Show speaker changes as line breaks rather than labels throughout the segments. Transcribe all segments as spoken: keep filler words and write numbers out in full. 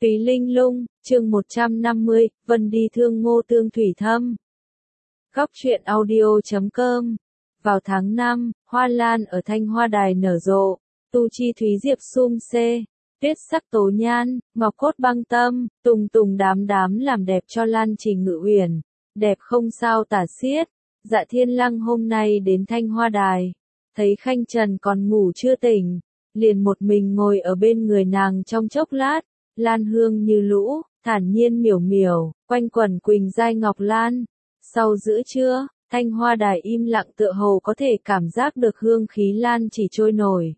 Túy Linh Lung, chương một trăm năm mươi, Vân đi thương Ngô Tương Thủy Thâm. Góc truyện audio chấm com. Vào tháng năm, hoa lan ở Thanh Hoa Đài nở rộ, tu chi thúy diệp sum xê, tuyết sắc tố nhan, ngọc cốt băng tâm, tùng tùng đám đám làm đẹp cho Lan Trình Ngự Uyển, đẹp không sao tả xiết. Dạ Thiên Lăng hôm nay đến Thanh Hoa Đài, thấy Khanh Trần còn ngủ chưa tỉnh, liền một mình ngồi ở bên người nàng trong chốc lát. Lan hương như lũ, thản nhiên miểu miểu, quanh quẩn quỳnh giai ngọc lan. Sau giữa trưa, Thanh Hoa Đài im lặng tựa hồ có thể cảm giác được hương khí lan chỉ trôi nổi.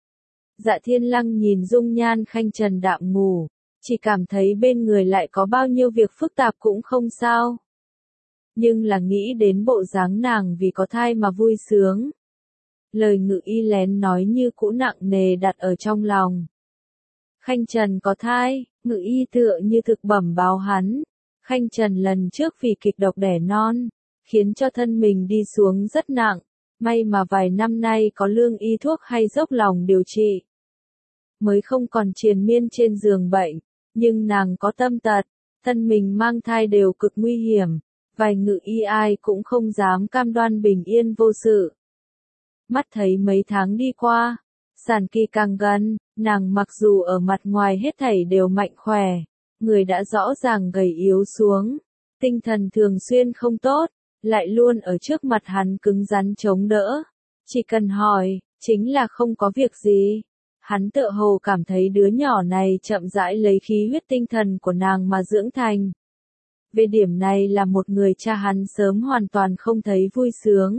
Dạ Thiên Lăng nhìn dung nhan Khanh Trần đạm ngủ, chỉ cảm thấy bên người lại có bao nhiêu việc phức tạp cũng không sao. Nhưng là nghĩ đến bộ dáng nàng vì có thai mà vui sướng. Lời Ngự Y lén nói như cũ nặng nề đặt ở trong lòng. Khanh Trần có thai, Ngự Y tựa như thực bẩm báo hắn. Khanh Trần lần trước vì kịch độc đẻ non, khiến cho thân mình đi xuống rất nặng. May mà vài năm nay có lương y thuốc hay dốc lòng điều trị, mới không còn triền miên trên giường bệnh. Nhưng nàng có tâm tật, thân mình mang thai đều cực nguy hiểm. Vài Ngự Y ai cũng không dám cam đoan bình yên vô sự. Mắt thấy mấy tháng đi qua, sản kỳ càng gần, nàng mặc dù ở mặt ngoài hết thảy đều mạnh khỏe, người đã rõ ràng gầy yếu xuống, tinh thần thường xuyên không tốt, lại luôn ở trước mặt hắn cứng rắn chống đỡ. Chỉ cần hỏi, chính là không có việc gì. Hắn tựa hồ cảm thấy đứa nhỏ này chậm rãi lấy khí huyết tinh thần của nàng mà dưỡng thành. Về điểm này là một người cha hắn sớm hoàn toàn không thấy vui sướng.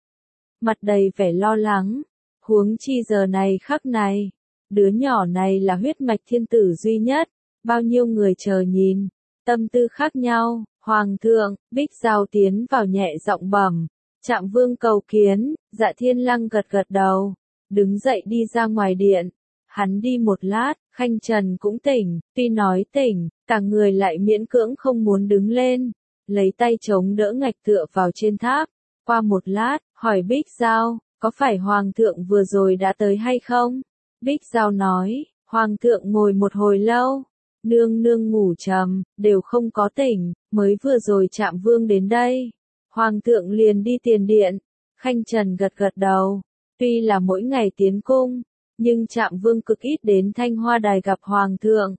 Mặt đầy vẻ lo lắng, huống chi giờ này khắc này, đứa nhỏ này là huyết mạch thiên tử duy nhất, bao nhiêu người chờ nhìn, tâm tư khác nhau. Hoàng thượng, Bích Giao tiến vào nhẹ giọng bẩm, Trạm Vương cầu kiến. Dạ Thiên Lăng gật gật đầu, đứng dậy đi ra ngoài điện. Hắn đi một lát, Khanh Trần cũng tỉnh, tuy nói tỉnh, cả người lại miễn cưỡng không muốn đứng lên, lấy tay chống đỡ ngạch tựa vào trên tháp. Qua một lát, hỏi Bích Giao, có phải Hoàng thượng vừa rồi đã tới hay không? Bích Giao nói, Hoàng thượng ngồi một hồi lâu, nương nương ngủ trầm, đều không có tỉnh, mới vừa rồi Trạm Vương đến đây. Hoàng thượng liền đi tiền điện. Khanh Trần gật gật đầu, tuy là mỗi ngày tiến cung, nhưng Trạm Vương cực ít đến Thanh Hoa Đài gặp Hoàng thượng.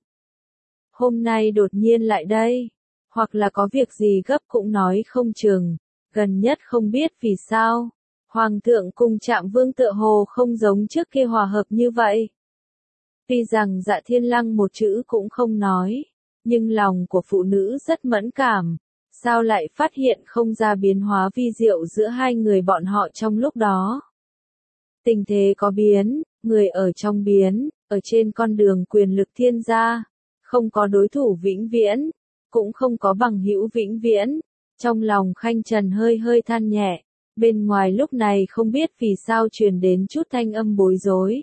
Hôm nay đột nhiên lại đây, hoặc là có việc gì gấp cũng nói không chừng, gần nhất không biết vì sao. Hoàng thượng cùng Trạm Vương tựa hồ không giống trước kia hòa hợp như vậy. Tuy rằng Dạ Thiên Lăng một chữ cũng không nói, nhưng lòng của phụ nữ rất mẫn cảm, sao lại phát hiện không ra biến hóa vi diệu giữa hai người bọn họ trong lúc đó. Tình thế có biến, người ở trong biến, ở trên con đường quyền lực thiên gia, không có đối thủ vĩnh viễn, cũng không có bằng hữu vĩnh viễn. Trong lòng Khanh Trần hơi hơi than nhẹ, bên ngoài lúc này không biết vì sao truyền đến chút thanh âm bối rối.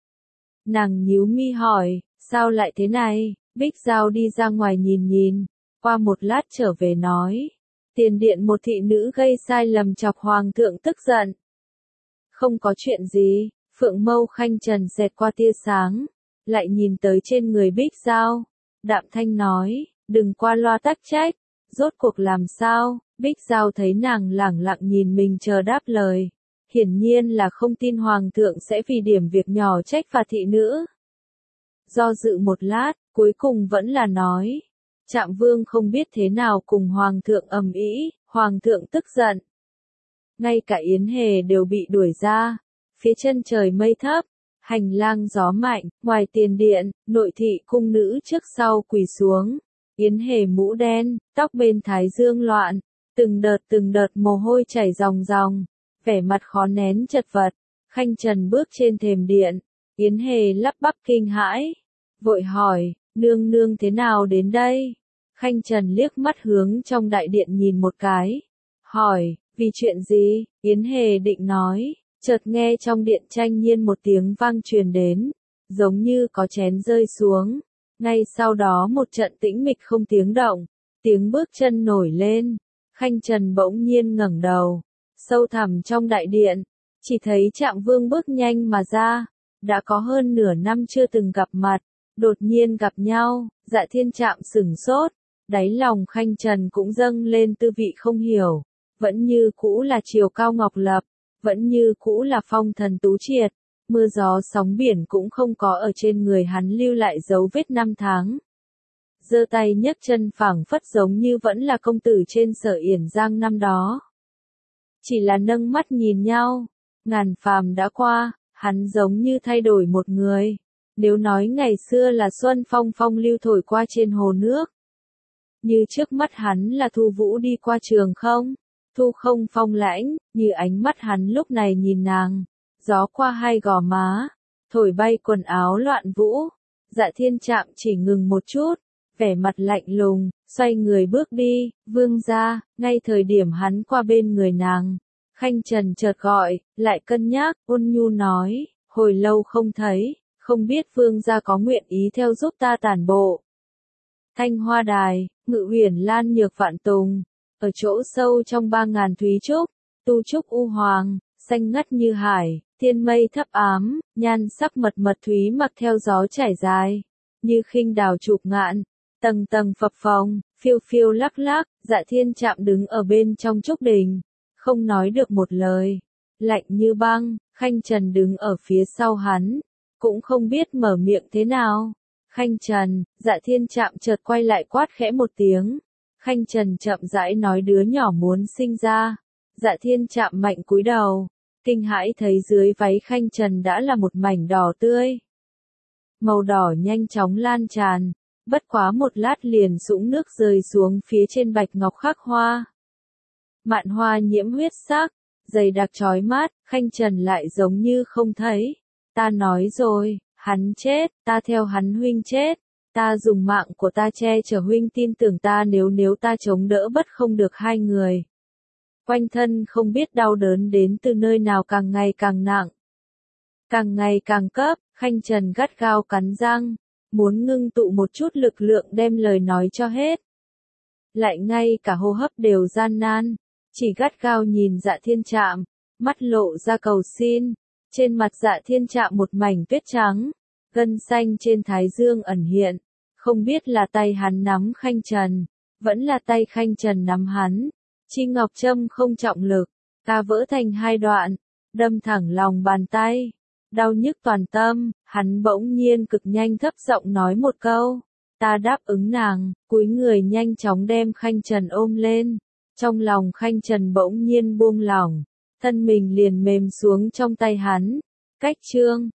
Nàng nhíu mi hỏi, sao lại thế này? Bích Giao đi ra ngoài nhìn nhìn, qua một lát trở về nói, tiền điện một thị nữ gây sai lầm chọc Hoàng thượng tức giận. Không có chuyện gì. Phượng mâu Khanh Trần xẹt qua tia sáng, lại nhìn tới trên người Bích Giao, đạm thanh nói, đừng qua loa tắc trách, rốt cuộc làm sao? Bích Giao thấy nàng lẳng lặng nhìn mình chờ đáp lời, hiển nhiên là không tin Hoàng thượng sẽ vì điểm việc nhỏ trách phạt thị nữ. Do dự một lát, cuối cùng vẫn là nói, Trạm Vương không biết thế nào cùng Hoàng thượng ầm ĩ, Hoàng thượng tức giận. Ngay cả Yến Hề đều bị đuổi ra, phía chân trời mây thấp, hành lang gió mạnh, ngoài tiền điện, nội thị cung nữ trước sau quỳ xuống. Yến Hề mũ đen, tóc bên thái dương loạn, từng đợt từng đợt mồ hôi chảy ròng ròng, vẻ mặt khó nén chật vật. Khanh Trần bước trên thềm điện, Yến Hề lắp bắp kinh hãi, vội hỏi, nương nương thế nào đến đây? Khanh Trần liếc mắt hướng trong đại điện nhìn một cái, hỏi, vì chuyện gì? Yến Hề định nói, chợt nghe trong điện tranh nhiên một tiếng vang truyền đến, giống như có chén rơi xuống. Ngay sau đó một trận tĩnh mịch không tiếng động, tiếng bước chân nổi lên. Khanh Trần bỗng nhiên ngẩng đầu, sâu thẳm trong đại điện, chỉ thấy Trạm Vương bước nhanh mà ra, đã có hơn nửa năm chưa từng gặp mặt, Đột nhiên gặp nhau, Dạ Thiên Trạm sửng sốt, đáy lòng Khanh Trần cũng dâng lên tư vị không hiểu, vẫn như cũ là chiều cao ngọc lập, vẫn như cũ là phong thần tú triệt, mưa gió sóng biển cũng không có ở trên người hắn lưu lại dấu vết năm tháng. Giơ tay nhấc chân phảng phất giống như vẫn là công tử trên Sở Yển Giang năm đó. Chỉ là nâng mắt nhìn nhau, ngàn phàm đã qua, hắn giống như thay đổi một người. Nếu nói ngày xưa là xuân phong phong lưu thổi qua trên hồ nước, như trước mắt hắn là thu vũ đi qua trường không, thu không phong lãnh, như ánh mắt hắn lúc này nhìn nàng, gió qua hai gò má, thổi bay quần áo loạn vũ. Dạ Thiên Trạm chỉ ngừng một chút, vẻ mặt lạnh lùng, xoay người bước đi. Vương gia, ngay thời điểm hắn qua bên người nàng, Khanh Trần chợt gọi, lại cân nhắc, ôn nhu nói, hồi lâu không thấy, không biết vương gia có nguyện ý theo giúp ta tản bộ. Thanh Hoa Đài, Ngự Huyền Lan Nhược Vạn Tùng, ở chỗ sâu trong ba ngàn thúy trúc, tu trúc u hoàng, xanh ngắt như hải, thiên mây thấp ám, nhan sắc mật mật thúy mặc theo gió trải dài, như khinh đào chụp ngạn, tầng tầng phập phồng, phiêu phiêu lắc lắc. Dạ Thiên Trạm đứng ở bên trong trúc đình, không nói được một lời, lạnh như băng. Khanh Trần đứng ở phía sau hắn, cũng không biết mở miệng thế nào. Khanh Trần, Dạ Thiên Trạm chợt quay lại quát khẽ một tiếng. Khanh Trần chậm rãi nói đứa nhỏ muốn sinh ra. Dạ Thiên Trạm mạnh cúi đầu, kinh hãi thấy dưới váy Khanh Trần đã là một mảnh đỏ tươi. Màu đỏ nhanh chóng lan tràn, bất quá một lát liền sũng nước rơi xuống phía trên bạch ngọc khắc hoa. Mạn hoa nhiễm huyết sắc, dày đặc chói mắt. Khanh Trần lại giống như không thấy. Ta nói rồi, hắn chết, ta theo hắn huynh chết, ta dùng mạng của ta che chở huynh, tin tưởng ta nếu nếu ta chống đỡ bất không được hai người. Quanh thân không biết đau đớn đến từ nơi nào càng ngày càng nặng, càng ngày càng cấp. Khanh Trần gắt gao cắn răng, muốn ngưng tụ một chút lực lượng đem lời nói cho hết. Lại ngay cả hô hấp đều gian nan, chỉ gắt gao nhìn Dạ Thiên Trạm, mắt lộ ra cầu xin. Trên mặt Dạ Thiên Trạm một mảnh tuyết trắng, gân xanh trên thái dương ẩn hiện, không biết là tay hắn nắm Khanh Trần, vẫn là tay Khanh Trần nắm hắn. Chi ngọc châm không trọng lực, ta vỡ thành hai đoạn, đâm thẳng lòng bàn tay, đau nhức toàn tâm. Hắn bỗng nhiên cực nhanh thấp giọng nói một câu, ta đáp ứng nàng, cúi người nhanh chóng đem Khanh Trần ôm lên. Trong lòng Khanh Trần bỗng nhiên buông lỏng, thân mình liền mềm xuống trong tay hắn. Cách chương